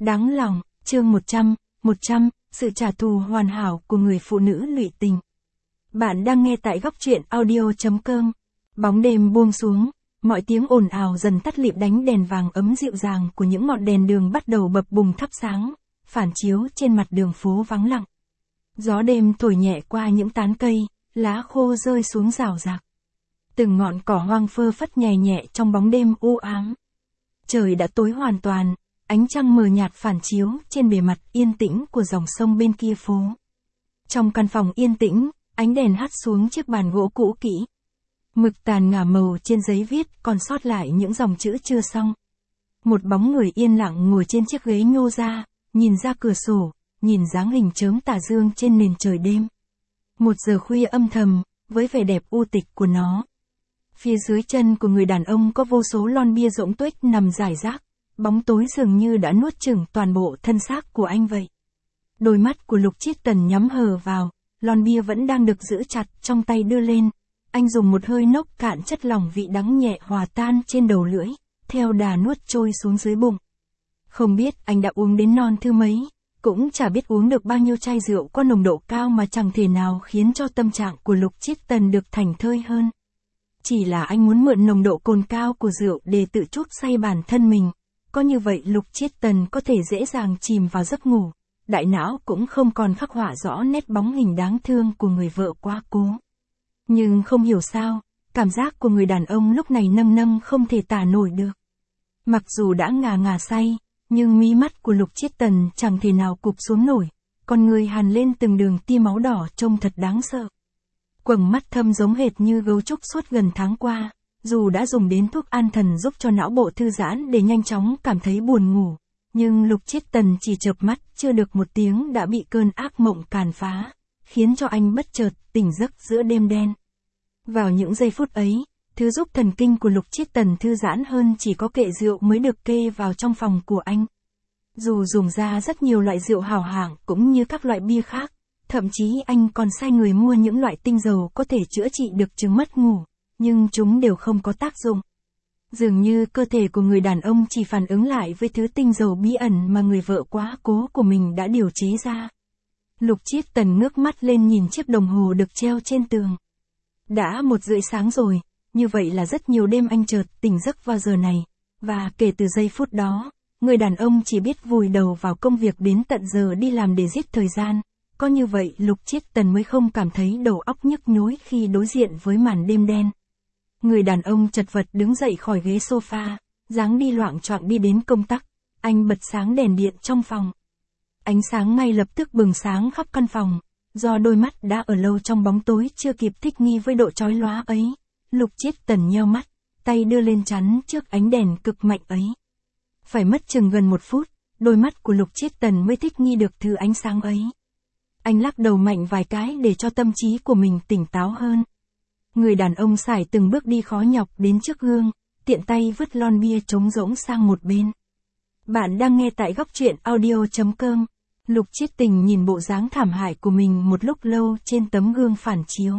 Đáng lòng, chương 100, sự trả thù hoàn hảo của người phụ nữ lụy tình. Bạn đang nghe tại góc truyện audio.com. Bóng đêm buông xuống, mọi tiếng ồn ào dần tắt lịm, đánh đèn vàng ấm dịu dàng của những ngọn đèn đường bắt đầu bập bùng thắp sáng, phản chiếu trên mặt đường phố vắng lặng. Gió đêm thổi nhẹ qua những tán cây, lá khô rơi xuống rào rạc. Từng ngọn cỏ hoang phơ phất nhẹ nhẹ trong bóng đêm u ám. Trời đã tối hoàn toàn, ánh trăng mờ nhạt phản chiếu trên bề mặt yên tĩnh của dòng sông bên kia phố. Trong căn phòng yên tĩnh, ánh đèn hắt xuống chiếc bàn gỗ cũ kỹ. Mực tàn ngả màu trên giấy viết còn sót lại những dòng chữ chưa xong. Một bóng người yên lặng ngồi trên chiếc ghế nhô ra, nhìn ra cửa sổ, nhìn dáng hình chớm tà dương trên nền trời đêm. Một giờ khuya âm thầm, với vẻ đẹp u tịch của nó. Phía dưới chân của người đàn ông có vô số lon bia rỗng tuếch nằm rải rác, bóng tối dường như đã nuốt chửng toàn bộ thân xác của anh vậy. Đôi mắt của Lục Chiết Tần nhắm hờ vào, lon bia vẫn đang được giữ chặt trong tay đưa lên. Anh dùng một hơi nốc cạn chất lỏng vị đắng nhẹ hòa tan trên đầu lưỡi, theo đà nuốt trôi xuống dưới bụng. Không biết anh đã uống đến non thứ mấy, cũng chả biết uống được bao nhiêu chai rượu có nồng độ cao mà chẳng thể nào khiến cho tâm trạng của Lục Chiết Tần được thảnh thơi hơn. Chỉ là anh muốn mượn nồng độ cồn cao của rượu để tự chuốc say bản thân mình. Có như vậy Lục Chiết Tần có thể dễ dàng chìm vào giấc ngủ, đại não cũng không còn khắc họa rõ nét bóng hình đáng thương của người vợ quá cố. Nhưng không hiểu sao, cảm giác của người đàn ông lúc này nâng nâng không thể tả nổi được. Mặc dù đã ngà say, nhưng mí mắt của Lục Chiết Tần chẳng thể nào cụp xuống nổi, con người hằn lên từng đường tia máu đỏ trông thật đáng sợ. Quầng mắt thâm giống hệt như gấu trúc suốt gần tháng qua, dù đã dùng đến thuốc an thần giúp cho não bộ thư giãn để nhanh chóng cảm thấy buồn ngủ, nhưng Lục Chiết Tần chỉ chợp mắt chưa được một tiếng đã bị cơn ác mộng càn phá, khiến cho anh bất chợt tỉnh giấc giữa đêm đen. Vào những giây phút ấy, thứ giúp thần kinh của Lục Chiết Tần thư giãn hơn chỉ có kệ rượu mới được kê vào trong phòng của anh. Dù dùng ra rất nhiều loại rượu hảo hạng cũng như các loại bia khác, thậm chí anh còn sai người mua những loại tinh dầu có thể chữa trị được chứng mất ngủ, nhưng chúng đều không có tác dụng. Dường như cơ thể của người đàn ông chỉ phản ứng lại với thứ tinh dầu bí ẩn mà người vợ quá cố của mình đã điều chế ra. Lục Chiết Tần ngước mắt lên nhìn chiếc đồng hồ được treo trên tường. Đã 1:30 sáng rồi, như vậy là rất nhiều đêm anh chợt tỉnh giấc vào giờ này, và kể từ giây phút đó, người đàn ông chỉ biết vùi đầu vào công việc đến tận giờ đi làm để giết thời gian. Có như vậy Lục Chiết Tần mới không cảm thấy đầu óc nhức nhối khi đối diện với màn đêm đen. Người đàn ông chật vật đứng dậy khỏi ghế sofa, dáng đi loạng choạng đi đến công tắc, anh bật sáng đèn điện trong phòng. Ánh sáng ngay lập tức bừng sáng khắp căn phòng, do đôi mắt đã ở lâu trong bóng tối chưa kịp thích nghi với độ chói lóa ấy. Lục Chiết Tần nheo mắt, tay đưa lên chắn trước ánh đèn cực mạnh ấy. Phải mất chừng gần 1 phút, đôi mắt của Lục Chiết Tần mới thích nghi được thứ ánh sáng ấy. Anh lắc đầu mạnh vài cái để cho tâm trí của mình tỉnh táo hơn. Người đàn ông sải từng bước đi khó nhọc đến trước gương, tiện tay vứt lon bia trống rỗng sang một bên. Bạn đang nghe tại góc truyện audio.com. Lục Chiết Tình nhìn bộ dáng thảm hại của mình một lúc lâu trên tấm gương phản chiếu.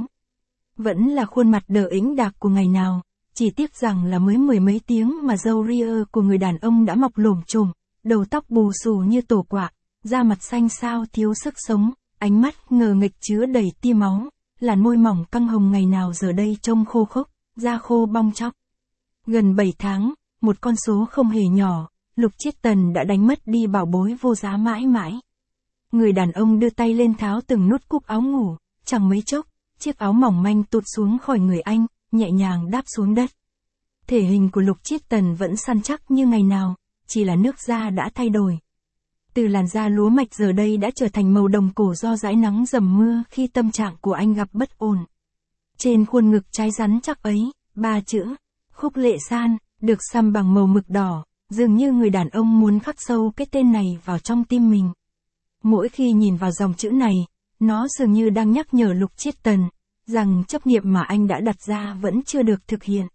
Vẫn là khuôn mặt đờ ĩnh đạc của ngày nào, chỉ tiếc rằng là mới 10 mấy tiếng mà râu ria của người đàn ông đã mọc lổm chổm, đầu tóc bù xù như tổ quạ, da mặt xanh xao thiếu sức sống, ánh mắt ngờ nghịch chứa đầy tia máu, làn môi mỏng căng hồng ngày nào giờ đây trông khô khốc, da khô bong tróc. Gần 7 tháng, một con số không hề nhỏ, Lục Chiết Tần đã đánh mất đi bảo bối vô giá mãi mãi. Người đàn ông đưa tay lên tháo từng nút cúc áo ngủ, chẳng mấy chốc, chiếc áo mỏng manh tụt xuống khỏi người anh, nhẹ nhàng đáp xuống đất. Thể hình của Lục Chiết Tần vẫn săn chắc như ngày nào, chỉ là nước da đã thay đổi. Từ làn da lúa mạch giờ đây đã trở thành màu đồng cổ do dãi nắng dầm mưa khi tâm trạng của anh gặp bất ổn. Trên khuôn ngực trái rắn chắc ấy, 3 chữ, Khúc Lệ San, được xăm bằng màu mực đỏ, dường như người đàn ông muốn khắc sâu cái tên này vào trong tim mình. Mỗi khi nhìn vào dòng chữ này, nó dường như đang nhắc nhở Lục Chiết Tần, rằng chấp niệm mà anh đã đặt ra vẫn chưa được thực hiện.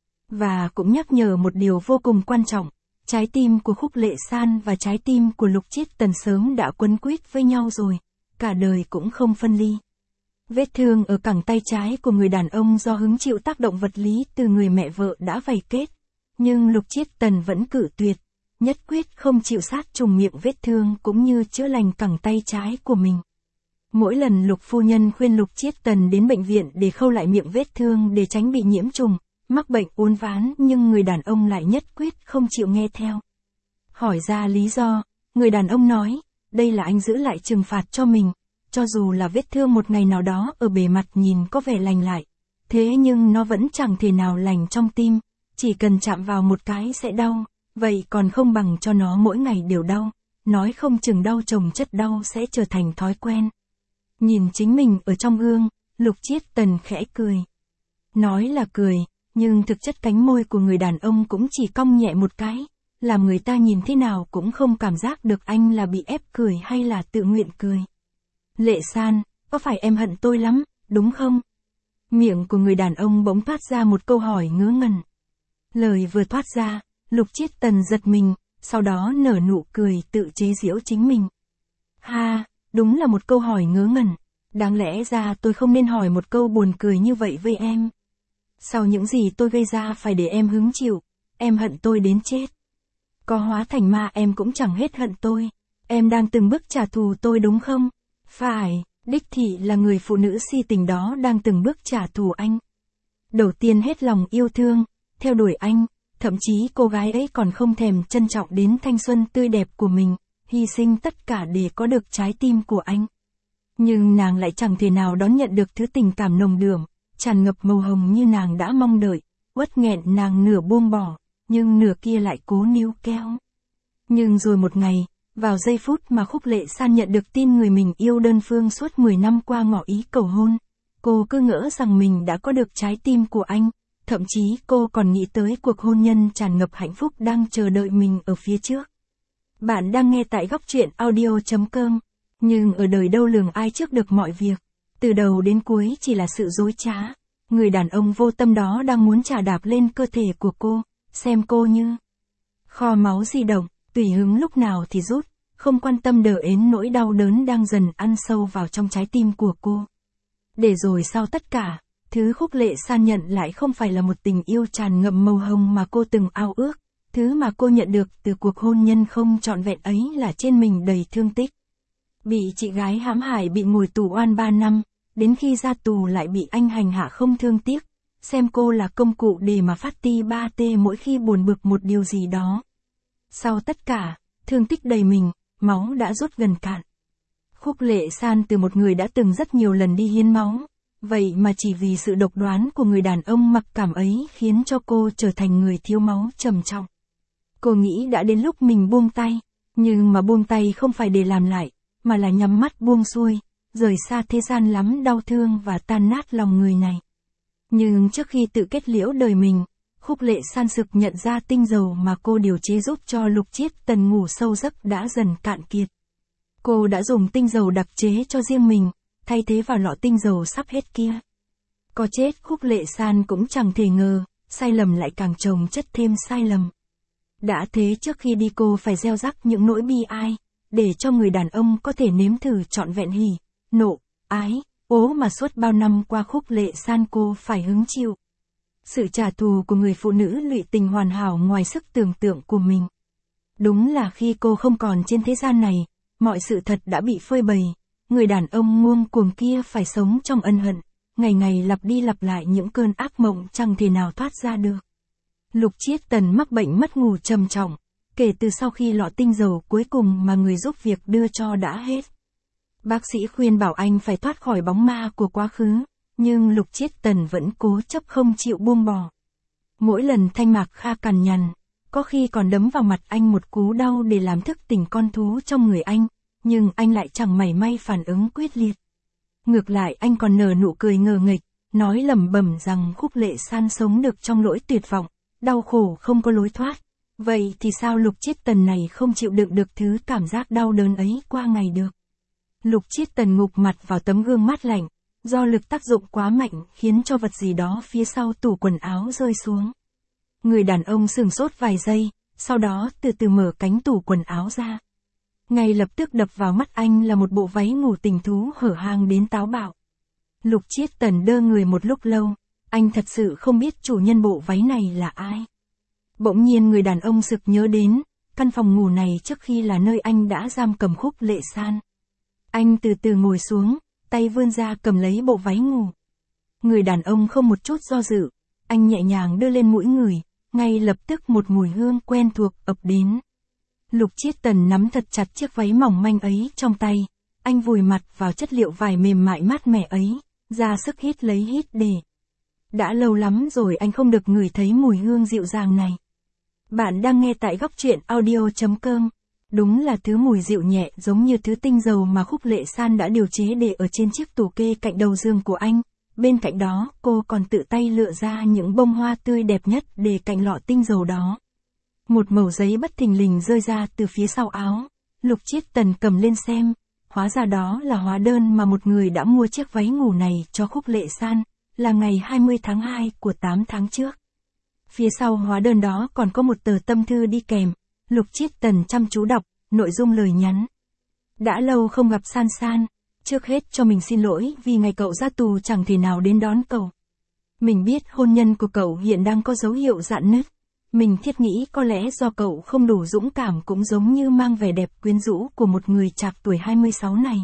Và cũng nhắc nhở một điều vô cùng quan trọng, trái tim của Khúc Lệ San và trái tim của Lục Chiết Tần sớm đã quấn quýt với nhau rồi, cả đời cũng không phân ly. Vết thương ở cẳng tay trái của người đàn ông do hứng chịu tác động vật lý từ người mẹ vợ đã vầy kết, nhưng Lục Chiết Tần vẫn cự tuyệt, nhất quyết không chịu sát trùng miệng vết thương cũng như chữa lành cẳng tay trái của mình. Mỗi lần Lục phu nhân khuyên Lục Chiết Tần đến bệnh viện để khâu lại miệng vết thương để tránh bị nhiễm trùng, mắc bệnh uốn ván, nhưng người đàn ông lại nhất quyết không chịu nghe theo. Hỏi ra lý do, người đàn ông nói, đây là anh giữ lại trừng phạt cho mình, cho dù là vết thương một ngày nào đó ở bề mặt nhìn có vẻ lành lại, thế nhưng nó vẫn chẳng thể nào lành trong tim, chỉ cần chạm vào một cái sẽ đau, vậy còn không bằng cho nó mỗi ngày đều đau, nói không chừng đau chồng chất đau sẽ trở thành thói quen. Nhìn chính mình ở trong gương, Lục Chiết Tần khẽ cười. Nói là cười, nhưng thực chất cánh môi của người đàn ông cũng chỉ cong nhẹ một cái, làm người ta nhìn thế nào cũng không cảm giác được anh là bị ép cười hay là tự nguyện cười. Lệ San, có phải em hận tôi lắm, đúng không? Miệng của người đàn ông bỗng thoát ra một câu hỏi ngớ ngẩn. Lời vừa thoát ra, Lục Chiết Tần giật mình, sau đó nở nụ cười tự chế giễu chính mình. Ha, đúng là một câu hỏi ngớ ngẩn. Đáng lẽ ra tôi không nên hỏi một câu buồn cười như vậy với em. Sau những gì tôi gây ra phải để em hứng chịu, em hận tôi đến chết. Có hóa thành ma em cũng chẳng hết hận tôi. Em đang từng bước trả thù tôi đúng không? Phải, đích thị là người phụ nữ si tình đó đang từng bước trả thù anh. Đầu tiên hết lòng yêu thương, theo đuổi anh, thậm chí cô gái ấy còn không thèm trân trọng đến thanh xuân tươi đẹp của mình, hy sinh tất cả để có được trái tim của anh. Nhưng nàng lại chẳng thể nào đón nhận được thứ tình cảm nồng đượm, tràn ngập màu hồng như nàng đã mong đợi, uất nghẹn nàng nửa buông bỏ, nhưng nửa kia lại cố níu kéo. Nhưng rồi một ngày, vào giây phút mà Khúc Lệ San nhận được tin người mình yêu đơn phương suốt 10 năm qua ngỏ ý cầu hôn, cô cứ ngỡ rằng mình đã có được trái tim của anh, thậm chí cô còn nghĩ tới cuộc hôn nhân tràn ngập hạnh phúc đang chờ đợi mình ở phía trước. Bạn đang nghe tại Góc Truyện Audio.com, nhưng ở đời đâu lường ai trước được mọi việc, từ đầu đến cuối chỉ là sự dối trá. Người đàn ông vô tâm đó đang muốn chà đạp lên cơ thể của cô, xem cô như kho máu di động, tùy hứng lúc nào thì rút, không quan tâm đờ ến nỗi đau đớn đang dần ăn sâu vào trong trái tim của cô. Để rồi sau tất cả, thứ Khúc Lệ San nhận lại không phải là một tình yêu tràn ngập màu hồng mà cô từng ao ước, thứ mà cô nhận được từ cuộc hôn nhân không trọn vẹn ấy là trên mình đầy thương tích. Bị chị gái hãm hại, bị ngồi tù oan 3 năm, đến khi ra tù lại bị anh hành hạ không thương tiếc, xem cô là công cụ để mà phát ti ba tê mỗi khi buồn bực một điều gì đó. Sau tất cả, thương tích đầy mình, máu đã rút gần cạn. Khúc Lệ San từ một người đã từng rất nhiều lần đi hiến máu, vậy mà chỉ vì sự độc đoán của người đàn ông mặc cảm ấy khiến cho cô trở thành người thiếu máu trầm trọng. Cô nghĩ đã đến lúc mình buông tay, nhưng mà buông tay không phải để làm lại, mà là nhắm mắt buông xuôi, rời xa thế gian lắm đau thương và tan nát lòng người này. Nhưng trước khi tự kết liễu đời mình, Khúc Lệ San sực nhận ra tinh dầu mà cô điều chế giúp cho Lục Chiết Tần ngủ sâu giấc đã dần cạn kiệt. Cô đã dùng tinh dầu đặc chế cho riêng mình, thay thế vào lọ tinh dầu sắp hết kia. Có chết Khúc Lệ San cũng chẳng thể ngờ, sai lầm lại càng chồng chất thêm sai lầm. Đã thế trước khi đi cô phải gieo rắc những nỗi bi ai, để cho người đàn ông có thể nếm thử trọn vẹn hỉ, nộ, ái, ố mà suốt bao năm qua Khúc Lệ San cô phải hứng chịu. Sự trả thù của người phụ nữ lụy tình hoàn hảo ngoài sức tưởng tượng của mình. Đúng là khi cô không còn trên thế gian này, mọi sự thật đã bị phơi bày, người đàn ông ngông cuồng kia phải sống trong ân hận, ngày ngày lặp đi lặp lại những cơn ác mộng chẳng thể nào thoát ra được. Lục Chiết Tần mắc bệnh mất ngủ trầm trọng, kể từ sau khi lọ tinh dầu cuối cùng mà người giúp việc đưa cho đã hết. Bác sĩ khuyên bảo anh phải thoát khỏi bóng ma của quá khứ, nhưng Lục Chiết Tần vẫn cố chấp không chịu buông bỏ. Mỗi lần Thanh Mạc Kha cằn nhằn, có khi còn đấm vào mặt anh một cú đau để làm thức tỉnh con thú trong người anh, nhưng anh lại chẳng mảy may phản ứng quyết liệt. Ngược lại anh còn nở nụ cười ngờ nghệch, nói lẩm bẩm rằng Khúc Lệ San sống được trong nỗi tuyệt vọng, đau khổ không có lối thoát. Vậy thì sao Lục Chiết Tần này không chịu đựng được thứ cảm giác đau đớn ấy qua ngày được? Lục Chiết Tần ngụp mặt vào tấm gương mát lạnh, do lực tác dụng quá mạnh khiến cho vật gì đó phía sau tủ quần áo rơi xuống. Người đàn ông sửng sốt vài giây, sau đó từ từ mở cánh tủ quần áo ra. Ngay lập tức đập vào mắt anh là một bộ váy ngủ tình thú hở hang đến táo bạo. Lục Chiết Tần đơ người một lúc lâu, anh thật sự không biết chủ nhân bộ váy này là ai. Bỗng nhiên người đàn ông sực nhớ đến, căn phòng ngủ này trước khi là nơi anh đã giam cầm Khúc Lệ San. Anh từ từ ngồi xuống, tay vươn ra cầm lấy bộ váy ngủ. Người đàn ông không một chút do dự, anh nhẹ nhàng đưa lên mũi người, ngay lập tức một mùi hương quen thuộc ập đến. Lục Chiết Tần nắm thật chặt chiếc váy mỏng manh ấy trong tay, anh vùi mặt vào chất liệu vải mềm mại mát mẻ ấy, ra sức hít lấy hít để. Đã lâu lắm rồi anh không được ngửi thấy mùi hương dịu dàng này. Bạn đang nghe tại Góc Truyện Audio.com. Đúng là thứ mùi dịu nhẹ giống như thứ tinh dầu mà Khúc Lệ San đã điều chế để ở trên chiếc tủ kê cạnh đầu giường của anh. Bên cạnh đó, cô còn tự tay lựa ra những bông hoa tươi đẹp nhất để cạnh lọ tinh dầu đó. Một mẩu giấy bất thình lình rơi ra từ phía sau áo. Lục Chiết Tần cầm lên xem. Hóa ra đó là hóa đơn mà một người đã mua chiếc váy ngủ này cho Khúc Lệ San, là ngày 20 tháng 2 của 8 tháng trước. Phía sau hóa đơn đó còn có một tờ tâm thư đi kèm. Lục Chiết Tần chăm chú đọc, nội dung lời nhắn. Đã lâu không gặp San San, trước hết cho mình xin lỗi vì ngày cậu ra tù chẳng thể nào đến đón cậu. Mình biết hôn nhân của cậu hiện đang có dấu hiệu rạn nứt. Mình thiết nghĩ có lẽ do cậu không đủ dũng cảm cũng giống như mang vẻ đẹp quyến rũ của một người trạc tuổi 26 này.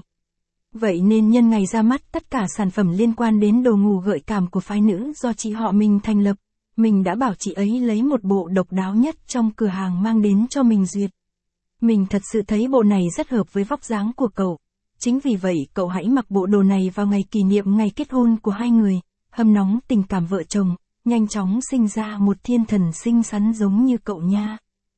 Vậy nên nhân ngày ra mắt tất cả sản phẩm liên quan đến đồ ngủ gợi cảm của phái nữ do chị họ mình thành lập, mình đã bảo chị ấy lấy một bộ độc đáo nhất trong cửa hàng mang đến cho mình duyệt. Mình thật sự thấy bộ này rất hợp với vóc dáng của cậu. Chính vì vậy cậu hãy mặc bộ đồ này vào ngày kỷ niệm ngày kết hôn của hai người, hâm nóng tình cảm vợ chồng, nhanh chóng sinh ra một thiên thần xinh xắn giống như cậu nha.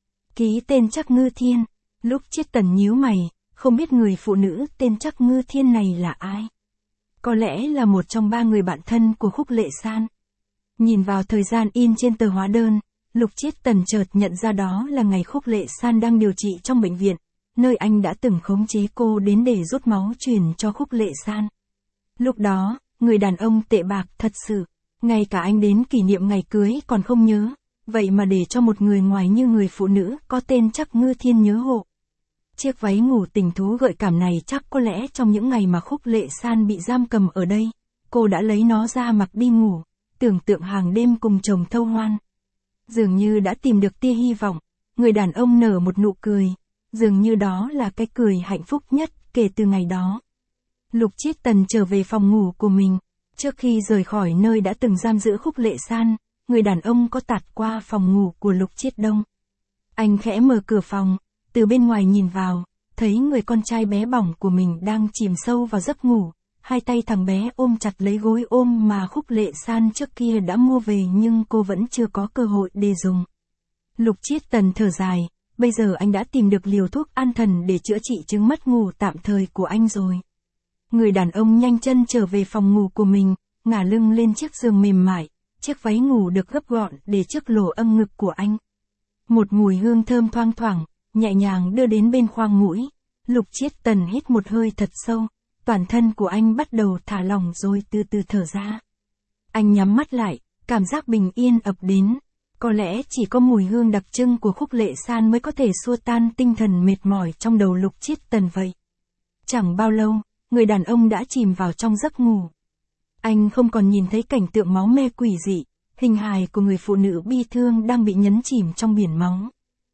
Ký tên Trắc Ngư Thiên. Lúc Chiết Tần nhíu mày, không biết người phụ nữ tên Trắc Ngư Thiên này là ai. Có lẽ là một trong 3 người bạn thân của Khúc Lệ San. Nhìn vào thời gian in trên tờ hóa đơn, Lục Chiết Tần chợt nhận ra đó là ngày Khúc Lệ San đang điều trị trong bệnh viện, nơi anh đã từng khống chế cô đến để rút máu truyền cho Khúc Lệ San. Lúc đó, người đàn ông tệ bạc thật sự, ngay cả anh đến kỷ niệm ngày cưới còn không nhớ, vậy mà để cho một người ngoài như người phụ nữ có tên Trắc Ngư Thiên nhớ hộ. Chiếc váy ngủ tình thú gợi cảm này chắc có lẽ trong những ngày mà Khúc Lệ San bị giam cầm ở đây, cô đã lấy nó ra mặc đi ngủ, tưởng tượng hàng đêm cùng chồng thâu hoan. Dường như đã tìm được tia hy vọng, người đàn ông nở một nụ cười, dường như đó là cái cười hạnh phúc nhất kể từ ngày đó. Lục Chiết Tần trở về phòng ngủ của mình, trước khi rời khỏi nơi đã từng giam giữ Khúc Lệ San, người đàn ông có tạt qua phòng ngủ của Lục Chiết Đông. Anh khẽ mở cửa phòng, từ bên ngoài nhìn vào, thấy người con trai bé bỏng của mình đang chìm sâu vào giấc ngủ, hai tay thằng bé ôm chặt lấy gối ôm mà Khúc Lệ San trước kia đã mua về nhưng cô vẫn chưa có cơ hội để dùng. Lục Chiết Tần thở dài, bây giờ anh đã tìm được liều thuốc an thần để chữa trị chứng mất ngủ tạm thời của anh rồi. Người đàn ông nhanh chân trở về phòng ngủ của mình, ngả lưng lên chiếc giường mềm mại, chiếc váy ngủ được gấp gọn để trước lỗ âm ngực của anh. Một mùi hương thơm thoang thoảng, nhẹ nhàng đưa đến bên khoang mũi. Lục Chiết Tần hít một hơi thật sâu, toàn thân của anh bắt đầu thả lỏng rồi từ từ thở ra. Anh nhắm mắt lại, cảm giác bình yên ập đến. Có lẽ chỉ có mùi hương đặc trưng của Khúc Lệ San mới có thể xua tan tinh thần mệt mỏi trong đầu Lục Chiết Tần vậy. Chẳng bao lâu, người đàn ông đã chìm vào trong giấc ngủ. Anh không còn nhìn thấy cảnh tượng máu me quỷ dị, hình hài của người phụ nữ bi thương đang bị nhấn chìm trong biển máu.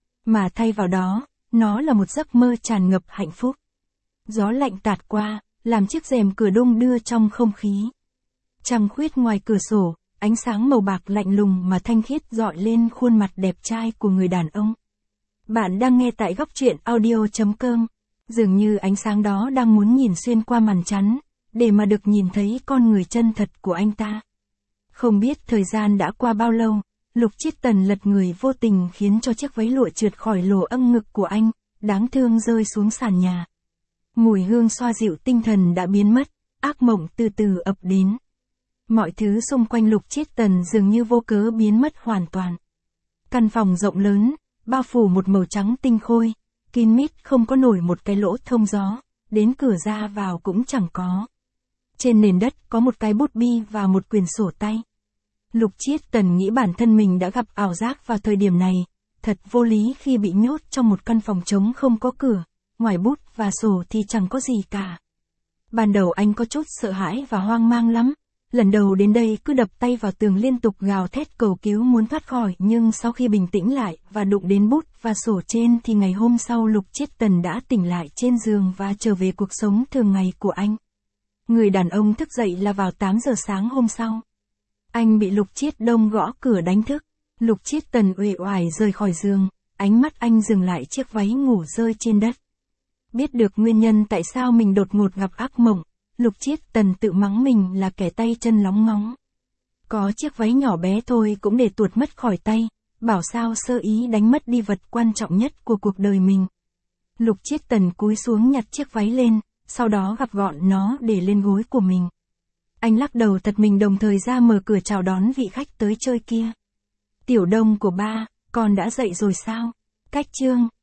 Mà thay vào đó, nó là một giấc mơ tràn ngập hạnh phúc. Gió lạnh tạt qua, làm chiếc rèm cửa đung đưa trong không khí. Trăng khuyết ngoài cửa sổ, ánh sáng màu bạc lạnh lùng mà thanh khiết rọi lên khuôn mặt đẹp trai của người đàn ông. Bạn đang nghe tại Góc Truyện Audio.com. Dường như ánh sáng đó đang muốn nhìn xuyên qua màn chắn, để mà được nhìn thấy con người chân thật của anh ta. Không biết thời gian đã qua bao lâu, Lục Chiết Tần lật người vô tình khiến cho chiếc váy lụa trượt khỏi lỗ âm ngực của anh, đáng thương rơi xuống sàn nhà. Mùi hương xoa dịu tinh thần đã biến mất, ác mộng từ từ ập đến. Mọi thứ xung quanh Lục Chiết Tần dường như vô cớ biến mất hoàn toàn. Căn phòng rộng lớn, bao phủ một màu trắng tinh khôi, kín mít không có nổi một cái lỗ thông gió, đến cửa ra vào cũng chẳng có. Trên nền đất có một cái bút bi và một quyển sổ tay. Lục Chiết Tần nghĩ bản thân mình đã gặp ảo giác vào thời điểm này, thật vô lý khi bị nhốt trong một căn phòng trống không có cửa, ngoài bút và sổ thì chẳng có gì cả. Ban đầu anh có chút sợ hãi và hoang mang lắm, Lần đầu đến đây cứ đập tay vào tường liên tục gào thét cầu cứu muốn thoát khỏi, nhưng sau khi bình tĩnh lại và đụng đến bút và sổ trên thì ngày hôm sau Lục Chiết Tần đã tỉnh lại trên giường và trở về cuộc sống thường ngày của anh. Người đàn ông thức dậy là vào 8 giờ sáng hôm sau. Anh bị Lục Chiết Đông gõ cửa đánh thức. Lục Chiết Tần uể oải rời khỏi giường, ánh mắt anh dừng lại chiếc váy ngủ rơi trên đất. Biết được nguyên nhân tại sao mình đột ngột gặp ác mộng, Lục Chiết Tần tự mắng mình là kẻ tay chân lóng ngóng. Có chiếc váy nhỏ bé thôi cũng để tuột mất khỏi tay, bảo sao sơ ý đánh mất đi vật quan trọng nhất của cuộc đời mình. Lục Chiết Tần cúi xuống nhặt chiếc váy lên, sau đó gập gọn nó để lên gối của mình. Anh lắc đầu thật mình đồng thời ra mở cửa chào đón vị khách tới chơi kia. Tiểu Đông của ba, con đã dậy rồi sao? Cách chương